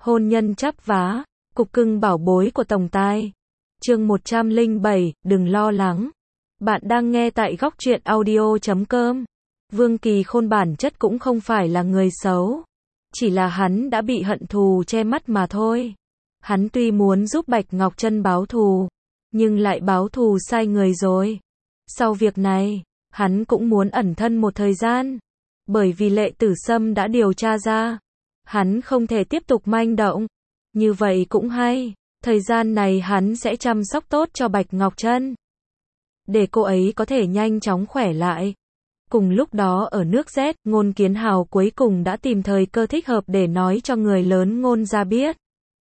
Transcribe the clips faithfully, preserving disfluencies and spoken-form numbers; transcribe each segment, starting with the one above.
Hôn nhân chắp vá, cục cưng bảo bối của tổng tài. Chương một trăm lẻ bảy, đừng lo lắng. Bạn đang nghe tại góc truyện audio chấm com. Vương Kỳ Khôn bản chất cũng không phải là người xấu. Chỉ là hắn đã bị hận thù che mắt mà thôi. Hắn tuy muốn giúp Bạch Ngọc Trân báo thù, nhưng lại báo thù sai người rồi. Sau việc này, hắn cũng muốn ẩn thân một thời gian. Bởi vì Lệ Tử Sâm đã điều tra ra, hắn không thể tiếp tục manh động. Như vậy cũng hay, thời gian này hắn sẽ chăm sóc tốt cho Bạch Ngọc Trân, để cô ấy có thể nhanh chóng khỏe lại. Cùng lúc đó ở nước Z, Ngôn Kiến Hào cuối cùng đã tìm thời cơ thích hợp để nói cho người lớn Ngôn gia biết.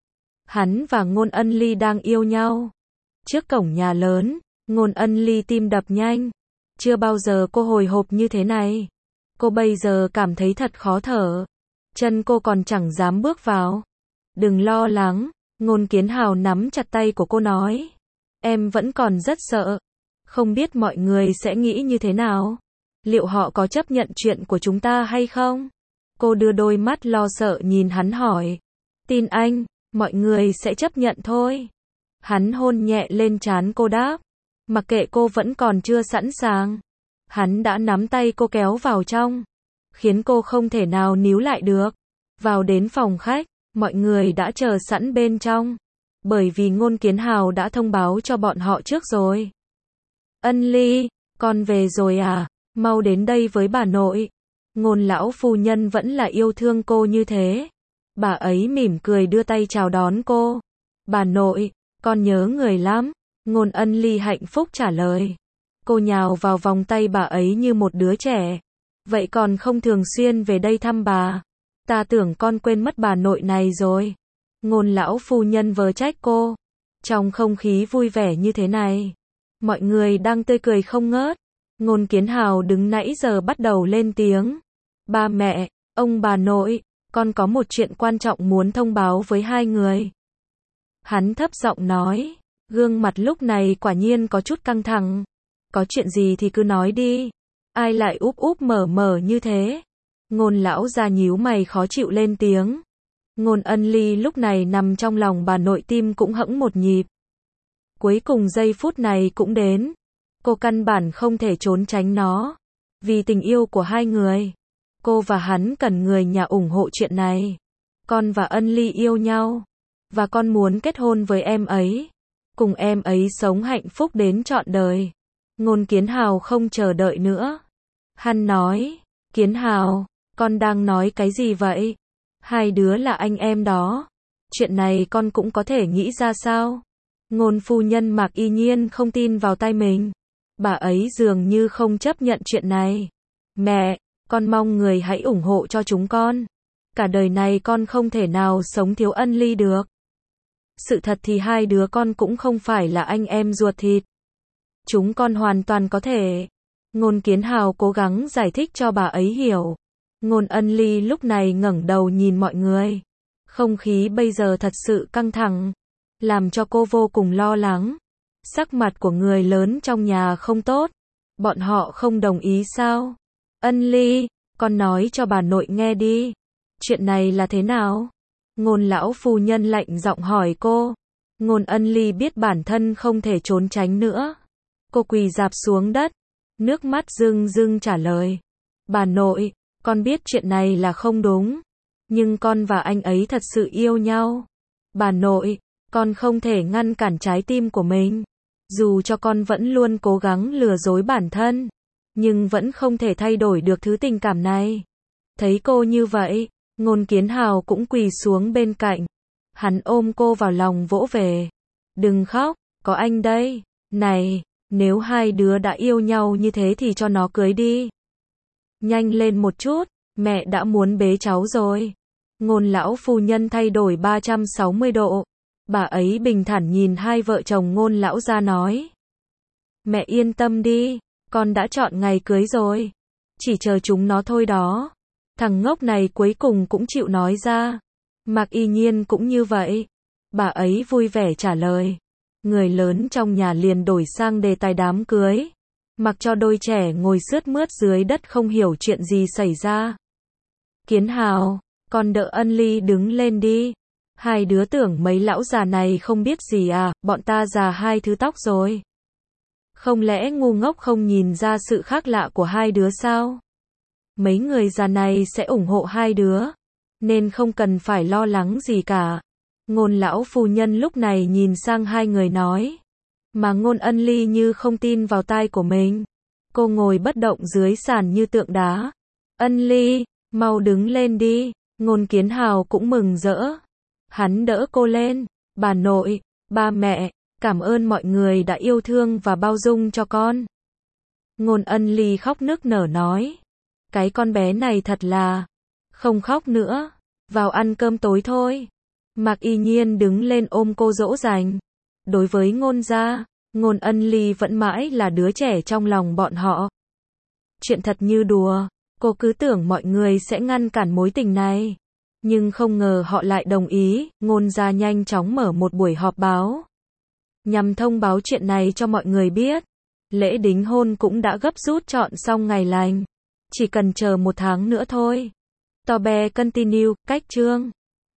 Hắn và Ngôn Ân Ly đang yêu nhau. Trước cổng nhà lớn, Ngôn Ân Ly tim đập nhanh. Chưa bao giờ cô hồi hộp như thế này. Cô bây giờ cảm thấy thật khó thở. Chân cô còn chẳng dám bước vào. Đừng lo lắng, Ngôn Kiến Hào nắm chặt tay của cô nói. Em vẫn còn rất sợ. Không biết mọi người sẽ nghĩ như thế nào? Liệu họ có chấp nhận chuyện của chúng ta hay không? Cô đưa đôi mắt lo sợ nhìn hắn hỏi. Tin anh, mọi người sẽ chấp nhận thôi. Hắn hôn nhẹ lên trán cô đáp. Mặc kệ cô vẫn còn chưa sẵn sàng. Hắn đã nắm tay cô kéo vào trong, khiến cô không thể nào níu lại được. Vào đến phòng khách, mọi người đã chờ sẵn bên trong. Bởi vì Ngôn Kiến Hào đã thông báo cho bọn họ trước rồi. Ân Ly, con về rồi à? Mau đến đây với bà nội. Ngôn lão phu nhân vẫn là yêu thương cô như thế. Bà ấy mỉm cười đưa tay chào đón cô. Bà nội, con nhớ người lắm. Ngôn Ân Ly hạnh phúc trả lời. Cô nhào vào vòng tay bà ấy như một đứa trẻ. Vậy còn không thường xuyên về đây thăm bà? Ta tưởng con quên mất bà nội này rồi. Ngôn lão phu nhân vờ trách cô. Trong không khí vui vẻ như thế này, mọi người đang tươi cười không ngớt. Ngôn Kiến Hào đứng nãy giờ bắt đầu lên tiếng. Ba mẹ, ông bà nội, con có một chuyện quan trọng muốn thông báo với hai người. Hắn thấp giọng nói, gương mặt lúc này quả nhiên có chút căng thẳng. Có chuyện gì thì cứ nói đi. Ai lại úp úp mở mở như thế? Ngôn lão gia nhíu mày khó chịu lên tiếng. Ngôn Ân Ly lúc này nằm trong lòng bà nội, tim cũng hẫng một nhịp. Cuối cùng giây phút này cũng đến. Cô căn bản không thể trốn tránh nó. Vì tình yêu của hai người, cô và hắn cần người nhà ủng hộ chuyện này. Con và Ân Ly yêu nhau, và con muốn kết hôn với em ấy. Cùng em ấy sống hạnh phúc đến trọn đời. Ngôn Kiến Hào không chờ đợi nữa. Hắn nói, Kiến Hào, con đang nói cái gì vậy? Hai đứa là anh em đó. Chuyện này con cũng có thể nghĩ ra sao? Ngôn phu nhân Mạc Y Nhiên không tin vào tai mình. Bà ấy dường như không chấp nhận chuyện này. Mẹ, con mong người hãy ủng hộ cho chúng con. Cả đời này con không thể nào sống thiếu Ân Ly được. Sự thật thì hai đứa con cũng không phải là anh em ruột thịt. Chúng con hoàn toàn có thể. Ngôn Kiến Hào cố gắng giải thích cho bà ấy hiểu. Ngôn Ân Ly lúc này ngẩng đầu nhìn mọi người. Không khí bây giờ thật sự căng thẳng, làm cho cô vô cùng lo lắng. Sắc mặt của người lớn trong nhà không tốt. Bọn họ không đồng ý sao? Ân Ly, con nói cho bà nội nghe đi. Chuyện này là thế nào? Ngôn lão phu nhân lạnh giọng hỏi cô. Ngôn Ân Ly biết bản thân không thể trốn tránh nữa. Cô quỳ rạp xuống đất, nước mắt rưng rưng trả lời. Bà nội, con biết chuyện này là không đúng. Nhưng con và anh ấy thật sự yêu nhau. Bà nội, con không thể ngăn cản trái tim của mình. Dù cho con vẫn luôn cố gắng lừa dối bản thân, nhưng vẫn không thể thay đổi được thứ tình cảm này. Thấy cô như vậy, Ngôn Kiến Hào cũng quỳ xuống bên cạnh. Hắn ôm cô vào lòng vỗ về. Đừng khóc, có anh đây. Này, nếu hai đứa đã yêu nhau như thế thì cho nó cưới đi. Nhanh lên một chút, mẹ đã muốn bế cháu rồi. Ngôn lão phu nhân thay đổi ba trăm sáu mươi độ. Bà ấy bình thản nhìn hai vợ chồng Ngôn lão gia nói. Mẹ yên tâm đi, con đã chọn ngày cưới rồi. Chỉ chờ chúng nó thôi đó. Thằng ngốc này cuối cùng cũng chịu nói ra. Mạc Y Nhiên cũng như vậy. Bà ấy vui vẻ trả lời. Người lớn trong nhà liền đổi sang đề tài đám cưới. Mặc cho đôi trẻ ngồi sướt mướt dưới đất không hiểu chuyện gì xảy ra. Kiến Hào, con đỡ Ân Ly đứng lên đi. Hai đứa tưởng mấy lão già này không biết gì à, bọn ta già hai thứ tóc rồi. Không lẽ ngu ngốc không nhìn ra sự khác lạ của hai đứa sao? Mấy người già này sẽ ủng hộ hai đứa, nên không cần phải lo lắng gì cả. Ngôn lão phu nhân lúc này nhìn sang hai người nói. Mà Ngôn Ân Ly như không tin vào tai của mình. Cô ngồi bất động dưới sàn như tượng đá. Ân Ly, mau đứng lên đi. Ngôn Kiến Hào cũng mừng rỡ. Hắn đỡ cô lên. Bà nội, ba mẹ, cảm ơn mọi người đã yêu thương và bao dung cho con. Ngôn Ân Ly khóc nức nở nói. Cái con bé này thật là... Không khóc nữa. Vào ăn cơm tối thôi. Mạc Y Nhiên đứng lên ôm cô dỗ dành. Đối với Ngôn gia, Ngôn Ân Ly vẫn mãi là đứa trẻ trong lòng bọn họ. Chuyện thật như đùa, cô cứ tưởng mọi người sẽ ngăn cản mối tình này. Nhưng không ngờ họ lại đồng ý. Ngôn gia nhanh chóng mở một buổi họp báo, nhằm thông báo chuyện này cho mọi người biết. Lễ đính hôn cũng đã gấp rút chọn xong ngày lành. Chỉ cần chờ một tháng nữa thôi. Tò Be continue, cách chương